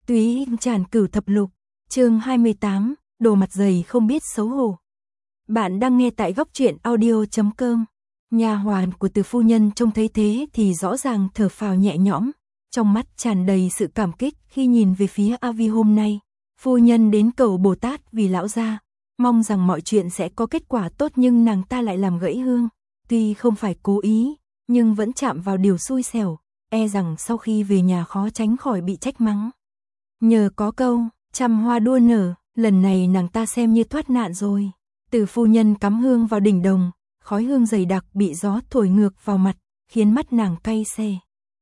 Túy tràn cửu thập lục, chương 28, đồ mặt dày không biết xấu hổ. Bạn đang nghe tại góc truyện audio.com. Nha hoàn của Từ phu nhân trông thấy thế thì rõ ràng thở phào nhẹ nhõm, trong mắt tràn đầy sự cảm kích khi nhìn về phía A Vi hôm nay. Phu nhân đến cầu Bồ Tát vì lão gia, mong rằng mọi chuyện sẽ có kết quả tốt, nhưng nàng ta lại làm gãy hương. Tuy không phải cố ý, nhưng vẫn chạm vào điều xui xẻo, e rằng sau khi về nhà khó tránh khỏi bị trách mắng. Nhờ có câu, trăm hoa đua nở, lần này nàng ta xem như thoát nạn rồi. Từ phu nhân cắm hương vào đỉnh đồng, khói hương dày đặc bị gió thổi ngược vào mặt, khiến mắt nàng cay xè.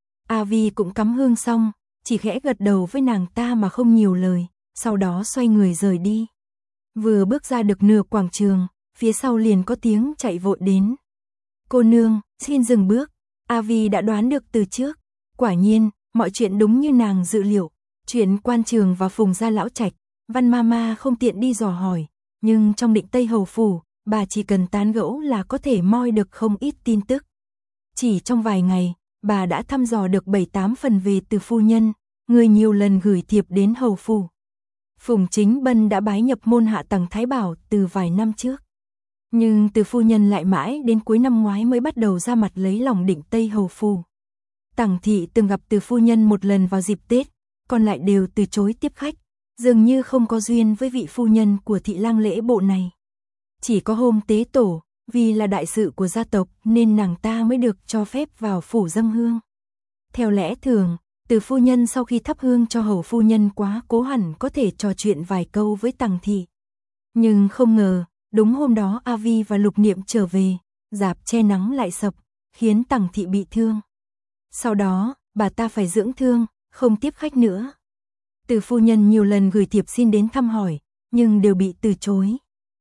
A Vi cũng cắm hương xong, chỉ khẽ gật đầu với nàng ta mà không nhiều lời, sau đó xoay người rời đi. Vừa bước ra được nửa quảng trường, phía sau liền có tiếng chạy vội đến. Cô nương, xin dừng bước. A Vi đã đoán được từ trước. Quả nhiên, mọi chuyện đúng như nàng dự liệu. Chuyện quan trường và Phùng gia lão trạch, Văn Mama không tiện đi dò hỏi, nhưng trong Định Tây Hầu phủ, bà chỉ cần tán gẫu là có thể moi được không ít tin tức. Chỉ trong vài ngày, bà đã thăm dò được 7-8 phần về Từ phu nhân, người nhiều lần gửi thiệp đến hầu phủ. Phùng Chính Bân đã bái nhập môn hạ Tằng Thái Bảo từ vài năm trước. Nhưng Từ phu nhân lại mãi đến cuối năm ngoái mới bắt đầu ra mặt lấy lòng Định Tây Hầu phủ. Tằng thị từng gặp Từ phu nhân một lần vào dịp Tết, còn lại đều từ chối tiếp khách, dường như không có duyên với vị phu nhân của thị lang lễ bộ này. Chỉ có hôm tế tổ, vì là đại sự của gia tộc nên nàng ta mới được cho phép vào phủ dâng hương. Theo lẽ thường, Từ phu nhân sau khi thắp hương cho hầu phu nhân quá cố hẳn có thể trò chuyện vài câu với Tằng thị. Nhưng không ngờ, đúng hôm đó A Vi và Lục Niệm trở về, rạp che nắng lại sập, khiến Tằng thị bị thương. Sau đó, bà ta phải dưỡng thương, không tiếp khách nữa. Từ phu nhân nhiều lần gửi thiệp xin đến thăm hỏi, nhưng đều bị từ chối.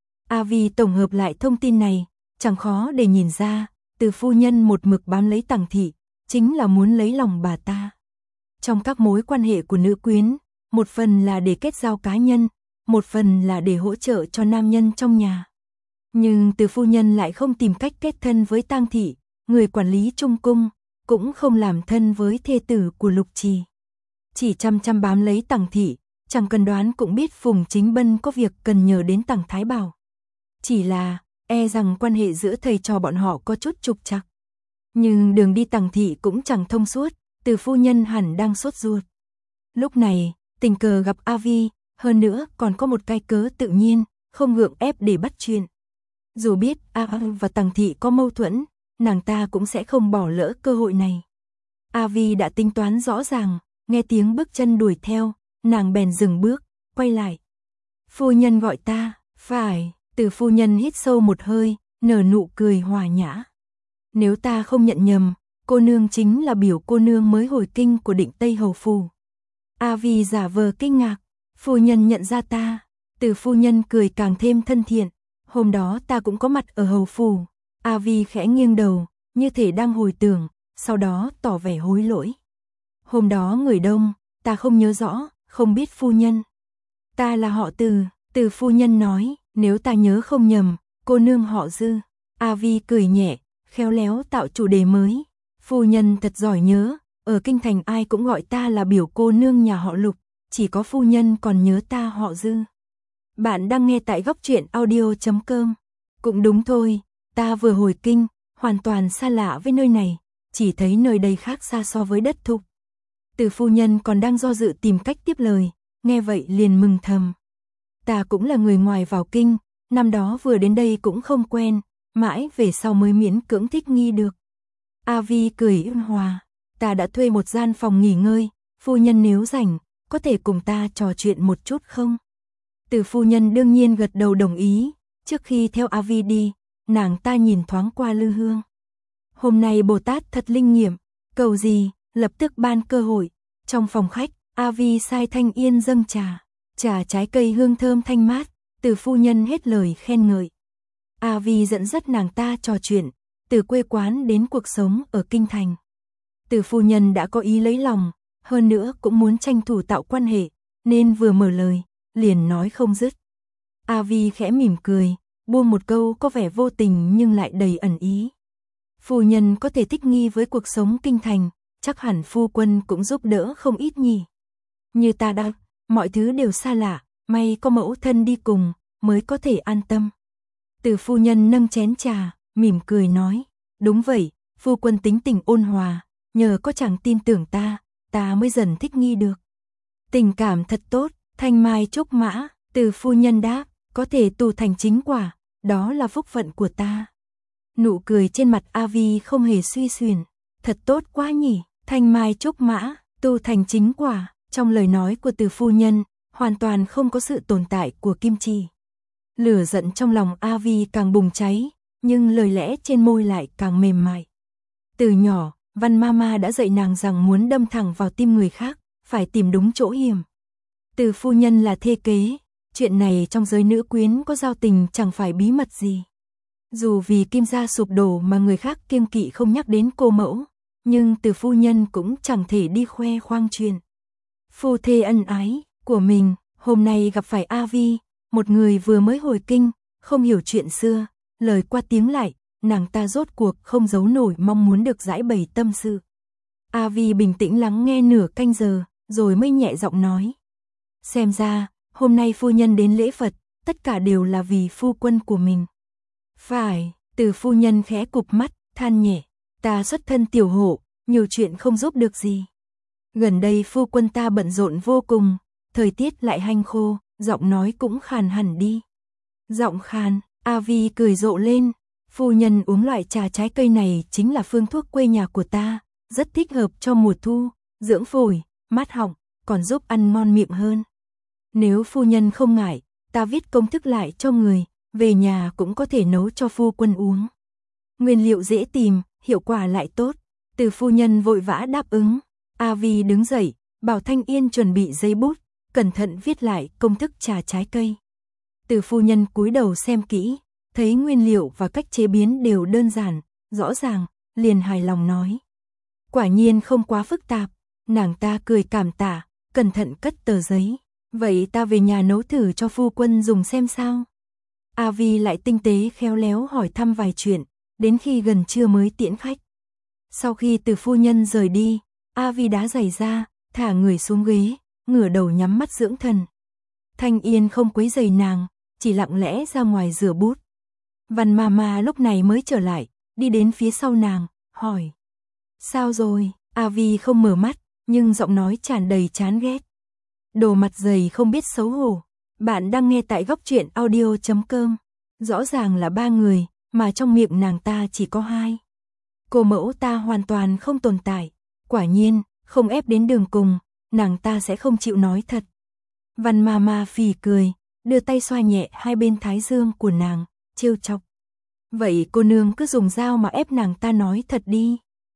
A Vi tổng hợp lại thông tin này, chẳng khó để nhìn ra, Từ phu nhân một mực bám lấy Tằng thị, chính là muốn lấy lòng bà ta. Trong các mối quan hệ của nữ quyến, một phần là để kết giao cá nhân, một phần là để hỗ trợ cho nam nhân trong nhà. Nhưng Từ phu nhân lại không tìm cách kết thân với Tang thị, người quản lý Trung cung, cũng không làm thân với thê tử của Lục Trì. Chỉ chăm chăm bám lấy Tằng thị, chẳng cần đoán cũng biết Phùng Chính Bân có việc cần nhờ đến Tằng Thái Bảo. Chỉ là, e rằng quan hệ giữa thầy trò bọn họ có chút trục trặc. Nhưng đường đi Tằng thị cũng chẳng thông suốt, Từ phu nhân hẳn đang sốt ruột. Lúc này, tình cờ gặp A Vi, hơn nữa còn có một cái cớ tự nhiên, không gượng ép để bắt chuyện. Dù biết A và Tằng thị có mâu thuẫn, nàng ta cũng sẽ không bỏ lỡ cơ hội này. A Vi đã tính toán rõ ràng, nghe tiếng bước chân đuổi theo, nàng bèn dừng bước, quay lại. Phu nhân gọi ta, phải. Từ phu nhân hít sâu một hơi, nở nụ cười hòa nhã. Nếu ta không nhận nhầm, cô nương chính là biểu cô nương mới hồi kinh của Định Tây Hầu phủ. A Vi giả vờ kinh ngạc, phu nhân nhận ra ta. Từ phu nhân cười càng thêm thân thiện, hôm đó ta cũng có mặt ở hầu phủ. A Vi khẽ nghiêng đầu, như thể đang hồi tưởng, sau đó tỏ vẻ hối lỗi. Hôm đó người đông, ta không nhớ rõ, không biết phu nhân. Ta là họ Từ, Từ phu nhân nói, nếu ta nhớ không nhầm, cô nương họ Dư. A Vi cười nhẹ, khéo léo tạo chủ đề mới. Phu nhân thật giỏi nhớ, ở kinh thành ai cũng gọi ta là biểu cô nương nhà họ Lục, chỉ có phu nhân còn nhớ ta họ Dư. Bạn đang nghe tại góc truyện audio.com. Cũng đúng thôi, ta vừa hồi kinh, hoàn toàn xa lạ với nơi này, chỉ thấy nơi đây khác xa so với đất thục. Từ phu nhân còn đang do dự tìm cách tiếp lời, nghe vậy liền mừng thầm. Ta cũng là người ngoài vào kinh, năm đó vừa đến đây cũng không quen, mãi về sau mới miễn cưỡng thích nghi được. A Vi cười ôn hòa, ta đã thuê một gian phòng nghỉ ngơi, phu nhân nếu rảnh, có thể cùng ta trò chuyện một chút không? Từ phu nhân đương nhiên gật đầu đồng ý, trước khi theo A Vi đi, nàng ta nhìn thoáng qua Lư Hương. Hôm nay Bồ Tát thật linh nghiệm, cầu gì, lập tức ban cơ hội. Trong phòng khách, A Vi sai Thanh Yên dâng trà, trà trái cây hương thơm thanh mát, Từ phu nhân hết lời khen ngợi. A Vi dẫn dắt nàng ta trò chuyện, từ quê quán đến cuộc sống ở kinh thành. Từ phu nhân đã có ý lấy lòng, hơn nữa cũng muốn tranh thủ tạo quan hệ, nên vừa mở lời, liền nói không dứt. A Vi khẽ mỉm cười, buông một câu có vẻ vô tình nhưng lại đầy ẩn ý. Phu nhân có thể thích nghi với cuộc sống kinh thành, chắc hẳn phu quân cũng giúp đỡ không ít nhỉ. Như ta đã, mọi thứ đều xa lạ, may có mẫu thân đi cùng, mới có thể an tâm. Từ phu nhân nâng chén trà, mỉm cười nói, đúng vậy, phu quân tính tình ôn hòa, nhờ có chàng tin tưởng ta mới dần thích nghi được. Tình cảm thật tốt, thanh mai trúc mã, từ phu nhân đáp, có thể tu thành chính quả, đó là phúc phận của ta. Nụ cười trên mặt A Vi không hề suy xuyển, thật tốt quá nhỉ, thanh mai trúc mã, tu thành chính quả, trong lời nói của từ phu nhân, hoàn toàn không có sự tồn tại của kim chi. Lửa giận trong lòng A Vi càng bùng cháy, nhưng lời lẽ trên môi lại càng mềm mại. Từ nhỏ, Văn Mama đã dạy nàng rằng muốn đâm thẳng vào tim người khác, phải tìm đúng chỗ hiểm. Từ phu nhân là thê kế, chuyện này trong giới nữ quyến có giao tình chẳng phải bí mật gì. Dù vì Kim gia sụp đổ mà người khác kiêng kỵ không nhắc đến cô mẫu, nhưng từ phu nhân cũng chẳng thể đi khoe khoang chuyện phu thê ân ái của mình. Hôm nay gặp phải A Vi, một người vừa mới hồi kinh, không hiểu chuyện xưa, lời qua tiếng lại, nàng ta rốt cuộc không giấu nổi mong muốn được giải bày tâm sự. A Vi bình tĩnh lắng nghe nửa canh giờ, rồi mới nhẹ giọng nói. Xem ra, hôm nay phu nhân đến lễ Phật, tất cả đều là vì phu quân của mình. Phải, từ phu nhân khẽ cụp mắt, than nhẹ, ta xuất thân tiểu hộ, nhiều chuyện không giúp được gì. Gần đây phu quân ta bận rộn vô cùng, thời tiết lại hanh khô, giọng nói cũng khàn hẳn đi. Giọng khàn, A Vi cười rộ lên, phu nhân uống loại trà trái cây này chính là phương thuốc quê nhà của ta, rất thích hợp cho mùa thu, dưỡng phổi, mát họng, còn giúp ăn ngon miệng hơn. Nếu phu nhân không ngại, ta viết công thức lại cho người, về nhà cũng có thể nấu cho phu quân uống. Nguyên liệu dễ tìm, hiệu quả lại tốt. Từ phu nhân vội vã đáp ứng. A Vi đứng dậy, bảo Thanh Yên chuẩn bị giấy bút, cẩn thận viết lại công thức trà trái cây. Từ phu nhân cúi đầu xem kỹ, thấy nguyên liệu và cách chế biến đều đơn giản, rõ ràng, liền hài lòng nói. Quả nhiên không quá phức tạp, nàng ta cười cảm tạ, cẩn thận cất tờ giấy. Vậy ta về nhà nấu thử cho phu quân dùng xem sao. A Vi lại tinh tế khéo léo hỏi thăm vài chuyện, đến khi gần trưa mới tiễn khách. Sau khi từ phu nhân rời đi, A Vi đá giày ra, thả người xuống ghế, ngửa đầu nhắm mắt dưỡng thần. Thanh Yên không quấy rầy nàng, chỉ lặng lẽ ra ngoài rửa bút. Văn Mama lúc này mới trở lại, đi đến phía sau nàng, hỏi. Sao rồi? A Vi không mở mắt, nhưng giọng nói tràn đầy chán ghét. Đồ mặt dày không biết xấu hổ. Bạn đang nghe tại góc truyện audio.com. Rõ ràng là 3 người, mà trong miệng nàng ta chỉ có 2. Cô mẫu ta hoàn toàn không tồn tại. Quả nhiên, không ép đến đường cùng, nàng ta sẽ không chịu nói thật. Văn Mama phì cười, đưa tay xoa nhẹ hai bên thái dương của nàng, trêu chọc. Vậy cô nương cứ dùng dao mà ép nàng ta nói thật đi.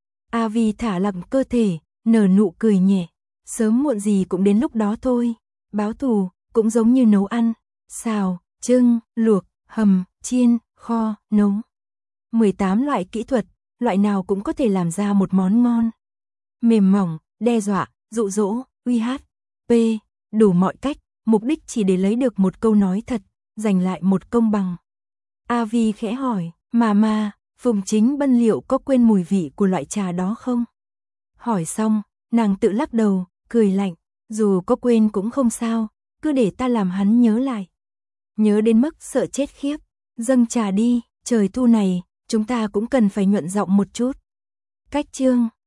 A Vi thả lỏng cơ thể, nở nụ cười nhẹ. Sớm muộn gì cũng đến lúc đó thôi. Báo thù cũng giống như nấu ăn, xào, trưng, luộc, hầm, chiên, kho, nấu. 18 loại kỹ thuật, loại nào cũng có thể làm ra một món ngon. Mềm mỏng, đe dọa, dụ dỗ, uy hát, đủ mọi cách, mục đích chỉ để lấy được một câu nói thật, giành lại một công bằng. A Vi khẽ hỏi, Mama, Phùng Chính Bân liệu có quên mùi vị của loại trà đó không? Hỏi xong, nàng tự lắc đầu, cười lạnh, dù có quên cũng không sao, cứ để ta làm hắn nhớ lại. Nhớ đến mức sợ chết khiếp, dâng trà đi, trời thu này, chúng ta cũng cần phải nhuận giọng một chút. Cách chương